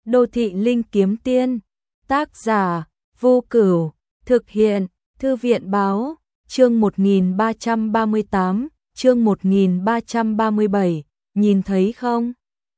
Đô thị linh kiếm tiên, tác giả, Vô Cửu, thực hiện, Thư viện báo, chương 1338, chương 1337, nhìn thấy không?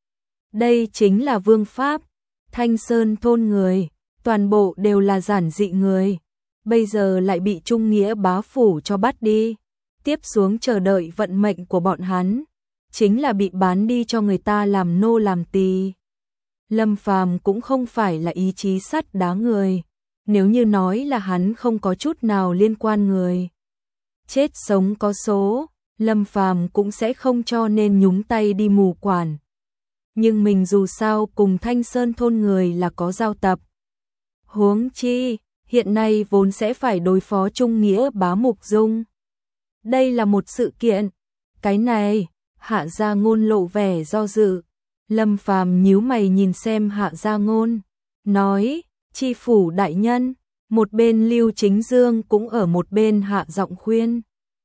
Đây chính là vương pháp, Thanh Sơn thôn người, toàn bộ đều là giản dị người, bây giờ lại bị Trung Nghĩa bá phủ cho bắt đi, tiếp xuống chờ đợi vận mệnh của bọn hắn, chính là bị bán đi cho người ta làm nô làm tỳ. Lâm Phàm cũng không phải là ý chí sắt đá người, nếu như nói là hắn không có chút nào liên quan người. Chết sống có số, Lâm Phàm cũng sẽ không cho nên nhúng tay đi mù quản. Nhưng mình dù sao cùng Thanh Sơn thôn người là có giao tập. Huống chi, hiện nay vốn sẽ phải đối phó Trung Nghĩa bá Mục Dung. Đây là một sự kiện. Cái này, Hạ Gia Ngôn lộ vẻ do dự. Lâm Phàm nhíu mày nhìn xem Hạ Gia Ngôn, nói, chi phủ đại nhân, một bên Lưu Chính Dương cũng ở một bên hạ giọng khuyên.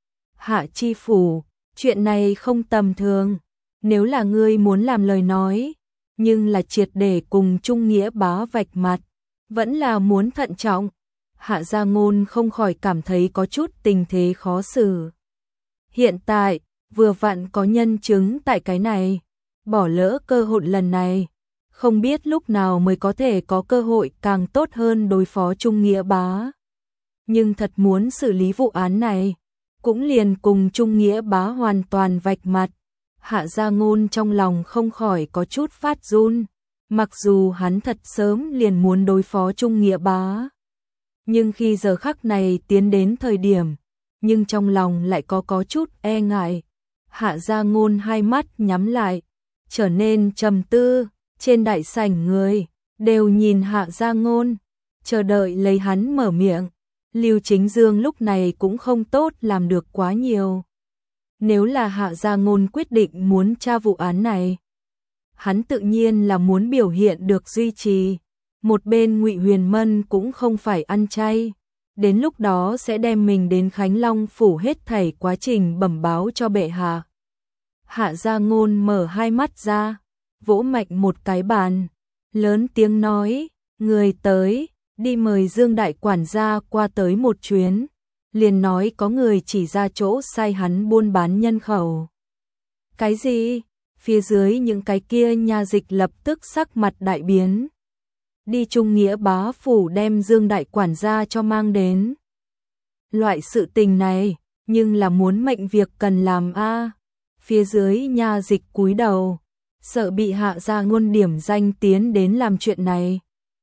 Hạ chi phủ, chuyện này không tầm thường, nếu là ngươi muốn làm lời nói, nhưng là triệt để cùng Trung Nghĩa bá vạch mặt, vẫn là muốn thận trọng. Hạ Gia Ngôn không khỏi cảm thấy có chút tình thế khó xử. Hiện tại, vừa vặn có nhân chứng tại cái này, bỏ lỡ cơ hội lần này, không biết lúc nào mới có thể có cơ hội càng tốt hơn đối phó Trung Nghĩa bá. Nhưng thật muốn xử lý vụ án này, cũng liền cùng Trung Nghĩa bá hoàn toàn vạch mặt. Hạ Gia Ngôn trong lòng không khỏi có chút phát run, mặc dù hắn thật sớm liền muốn đối phó Trung Nghĩa bá. Nhưng khi giờ khắc này tiến đến thời điểm, nhưng trong lòng lại có chút e ngại. Hạ Gia Ngôn hai mắt nhắm lại, trở nên trầm tư, trên đại sảnh người đều nhìn Hạ Gia Ngôn, chờ đợi lấy hắn mở miệng. Lưu Chính Dương lúc này cũng không tốt làm được quá nhiều. Nếu là Hạ Gia Ngôn quyết định muốn tra vụ án này, hắn tự nhiên là muốn biểu hiện được duy trì. Một bên Ngụy Huyền Mân cũng không phải ăn chay, đến lúc đó sẽ đem mình đến Khánh Long phủ hết thảy quá trình bẩm báo cho bệ hạ. Hạ Gia Ngôn mở hai mắt ra, vỗ mạnh một cái bàn, lớn tiếng nói, người tới, đi mời Dương đại quản gia qua tới một chuyến, liền nói có người chỉ ra chỗ sai hắn buôn bán nhân khẩu. Cái gì? Phía dưới những cái kia nha dịch lập tức sắc mặt đại biến. Đi Trung Nghĩa bá phủ đem Dương đại quản gia cho mang đến. Loại sự tình này, nhưng là muốn mệnh việc cần làm a. Phía dưới nha dịch cúi đầu, sợ bị Hạ Gia Ngôn điểm danh tiến đến làm chuyện này.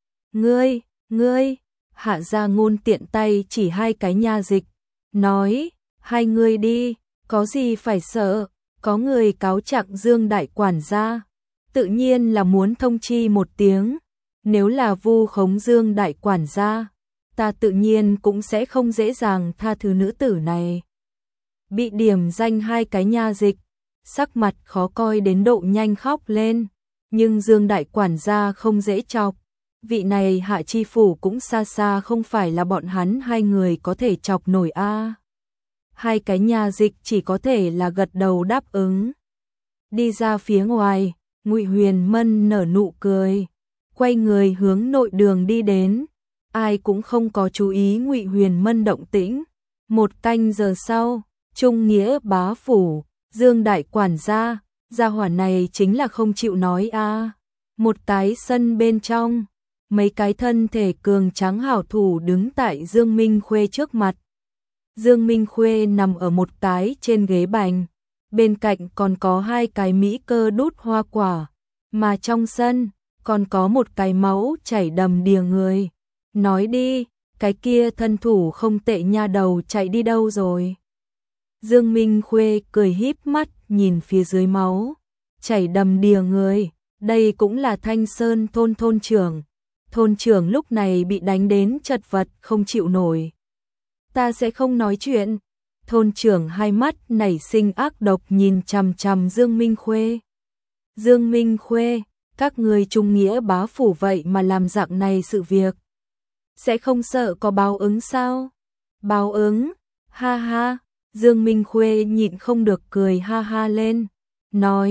Ngươi, Hạ Gia Ngôn tiện tay chỉ hai cái nha dịch, nói, hai người đi, có gì phải sợ, có người cáo trạng Dương đại quản gia, tự nhiên là muốn thông chi một tiếng, nếu là vu khống Dương đại quản gia, ta tự nhiên cũng sẽ không dễ dàng tha thứ nữ tử này. Bị điểm danh hai cái nha dịch, sắc mặt khó coi đến độ nhanh khóc lên, nhưng Dương đại quản gia không dễ chọc, vị này Hạ chi phủ cũng xa xa không phải là bọn hắn hai người có thể chọc nổi a. Hai cái nha dịch chỉ có thể là gật đầu đáp ứng. Đi ra phía ngoài, Ngụy Huyền Mân nở nụ cười, quay người hướng nội đường đi đến, ai cũng không có chú ý Ngụy Huyền Mân động tĩnh. Một canh giờ sau, Trung Nghĩa bá phủ, Dương đại quản gia hỏa này chính là không chịu nói a. Một cái sân bên trong, mấy cái thân thể cường tráng hảo thủ đứng tại Dương Minh Khuê trước mặt. Dương Minh Khuê nằm ở một cái trên ghế bành, bên cạnh còn có hai cái mỹ cơ đút hoa quả, mà trong sân còn có một cái máu chảy đầm đìa người. Nói đi, cái kia thân thủ không tệ nha đầu chạy đi đâu rồi? Dương Minh Khuê cười híp mắt nhìn phía dưới máu chảy đầm đìa người, đây cũng là Thanh Sơn thôn thôn trưởng. Thôn trưởng lúc này bị đánh đến chật vật không chịu nổi. Ta sẽ không nói chuyện. Thôn trưởng hai mắt nảy sinh ác độc nhìn chằm chằm Dương Minh Khuê. Dương Minh Khuê, các người Trung Nghĩa bá phủ vậy mà làm dạng này sự việc, sẽ không sợ có báo ứng sao? Báo ứng? Ha ha. Dương Minh Khuê nhịn không được cười ha ha lên, nói,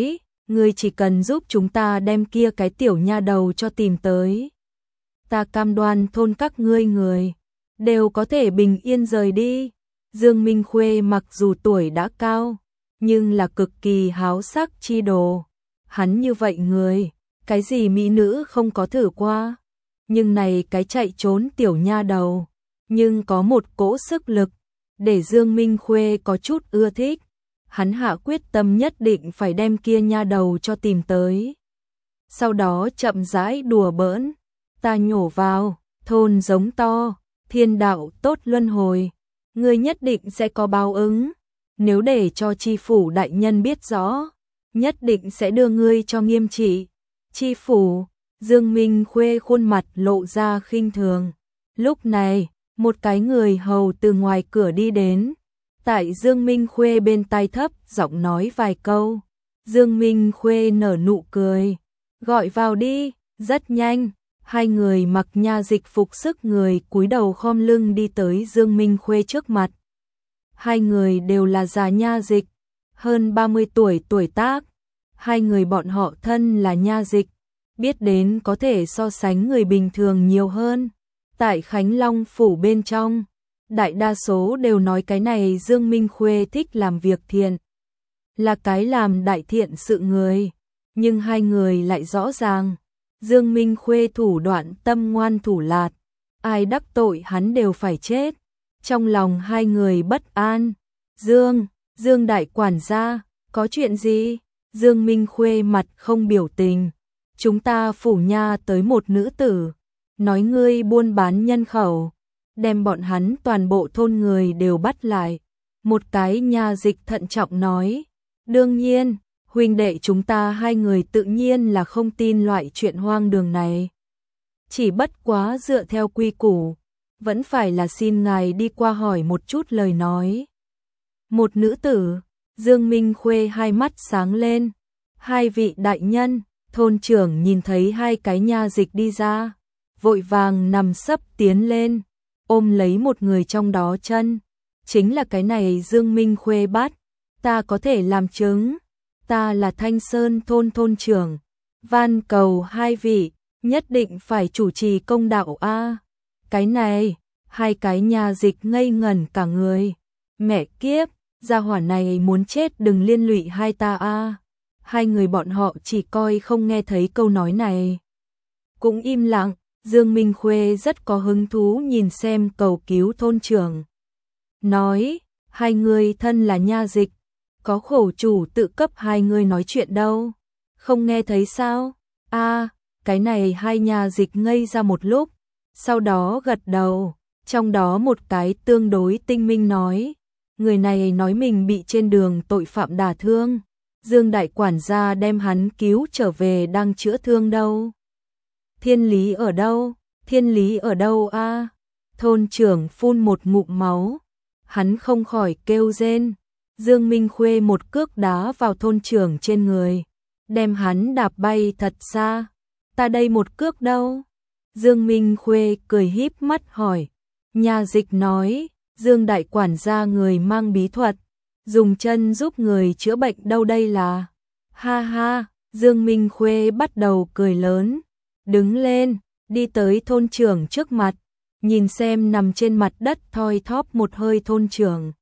ngươi chỉ cần giúp chúng ta đem kia cái tiểu nha đầu cho tìm tới. Ta cam đoan thôn các ngươi người đều có thể bình yên rời đi. Dương Minh Khuê mặc dù tuổi đã cao, nhưng là cực kỳ háo sắc chi đồ. Hắn như vậy người, cái gì mỹ nữ không có thử qua. Nhưng này cái chạy trốn tiểu nha đầu, nhưng có một cỗ sức lực, để Dương Minh Khuê có chút ưa thích. Hắn hạ quyết tâm nhất định phải đem kia nha đầu cho tìm tới. Sau đó chậm rãi đùa bỡn, ta nhổ vào, thôn giống to, thiên đạo tốt luân hồi, ngươi nhất định sẽ có báo ứng. Nếu để cho chi phủ đại nhân biết rõ, nhất định sẽ đưa ngươi cho nghiêm trị. Chi phủ, Dương Minh Khuê khuôn mặt lộ ra khinh thường. Lúc này, một cái người hầu từ ngoài cửa đi đến, tại Dương Minh Khuê bên tai thấp giọng nói vài câu. Dương Minh Khuê nở nụ cười, gọi vào đi. Rất nhanh, hai người mặc nha dịch phục sức người cúi đầu khom lưng đi tới Dương Minh Khuê trước mặt. Hai người đều là già nha dịch, hơn 30 tuổi tuổi tác. Hai người bọn họ thân là nha dịch, biết đến có thể so sánh người bình thường nhiều hơn. Tại Khánh Long phủ bên trong, đại đa số đều nói cái này Dương Minh Khuê thích làm việc thiện, là cái làm đại thiện sự người. Nhưng hai người lại rõ ràng, Dương Minh Khuê thủ đoạn tâm ngoan thủ lạt, ai đắc tội hắn đều phải chết. Trong lòng hai người bất an. Dương đại quản gia, có chuyện gì? Dương Minh Khuê mặt không biểu tình. Chúng ta phủ nha tới một nữ tử, nói ngươi buôn bán nhân khẩu, đem bọn hắn toàn bộ thôn người đều bắt lại. Một cái nha dịch thận trọng nói, đương nhiên, huynh đệ chúng ta hai người tự nhiên là không tin loại chuyện hoang đường này. Chỉ bất quá dựa theo quy củ, vẫn phải là xin ngài đi qua hỏi một chút lời nói. Một nữ tử, Dương Minh Khuê hai mắt sáng lên. Hai vị đại nhân, thôn trưởng nhìn thấy hai cái nha dịch đi ra, vội vàng nằm sấp tiến lên, ôm lấy một người trong đó chân. Chính là cái này Dương Minh Khuê bắt, ta có thể làm chứng, ta là Thanh Sơn thôn thôn trưởng, van cầu hai vị, nhất định phải chủ trì công đạo a. Cái này, hai cái nha dịch ngây ngẩn cả người, mẹ kiếp, gia hỏa này muốn chết đừng liên lụy hai ta a. Hai người bọn họ chỉ coi không nghe thấy câu nói này, cũng im lặng. Dương Minh Khuê rất có hứng thú nhìn xem cầu cứu thôn trưởng. Nói, hai người thân là nha dịch, có khổ chủ tự cấp hai người nói chuyện đâu, không nghe thấy sao? A, cái này hai nha dịch ngây ra một lúc, sau đó gật đầu, trong đó một cái tương đối tinh minh nói, người này nói mình bị trên đường tội phạm đả thương, Dương đại quản gia đem hắn cứu trở về đang chữa thương đâu. Thiên lý ở đâu? Thiên lý ở đâu a? Thôn trưởng phun một ngụm máu, hắn không khỏi kêu rên. Dương Minh Khuê một cước đá vào thôn trưởng trên người, đem hắn đạp bay thật xa. Ta đây một cước đâu? Dương Minh Khuê cười híp mắt hỏi. Nha dịch nói, Dương đại quản gia người mang bí thuật, dùng chân giúp người chữa bệnh đâu đây là. Ha ha, Dương Minh Khuê bắt đầu cười lớn, đứng lên, đi tới thôn trưởng trước mặt, nhìn xem nằm trên mặt đất thoi thóp một hơi thôn trưởng.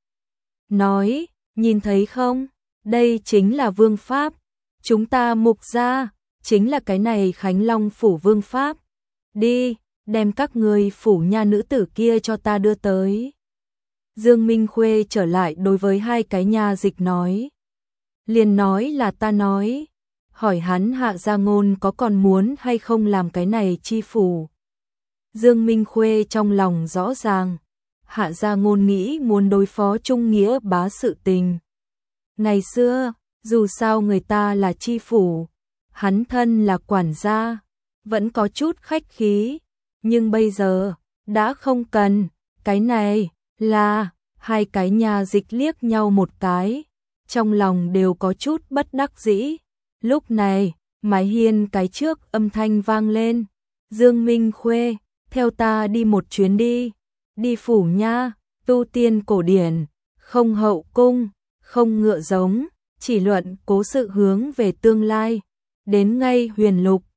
Nói, nhìn thấy không, đây chính là vương pháp, chúng ta Mục gia, chính là cái này Khánh Long phủ vương pháp. Đi, đem các người phủ nha nữ tử kia cho ta đưa tới. Dương Minh Khuê trở lại đối với hai cái nha dịch nói. Liền nói là ta nói, hỏi hắn Hạ Gia Ngôn có còn muốn hay không làm cái này chi phủ. Dương Minh Khuê trong lòng rõ ràng, Hạ Gia Ngôn nghĩ muốn đối phó Trung Nghĩa bá sự tình. Ngày xưa, dù sao người ta là chi phủ, hắn thân là quản gia, vẫn có chút khách khí, nhưng bây giờ, đã không cần, cái này, là, hai cái nhà dịch liếc nhau một cái, trong lòng đều có chút bất đắc dĩ. Lúc này, mái hiên cái trước âm thanh vang lên, Dương Minh Khuê, theo ta đi một chuyến đi, đi phủ nha, tu tiên cổ điển, không hậu cung, không ngựa giống, chỉ luận cố sự hướng về tương lai. Đến ngay huyền lục,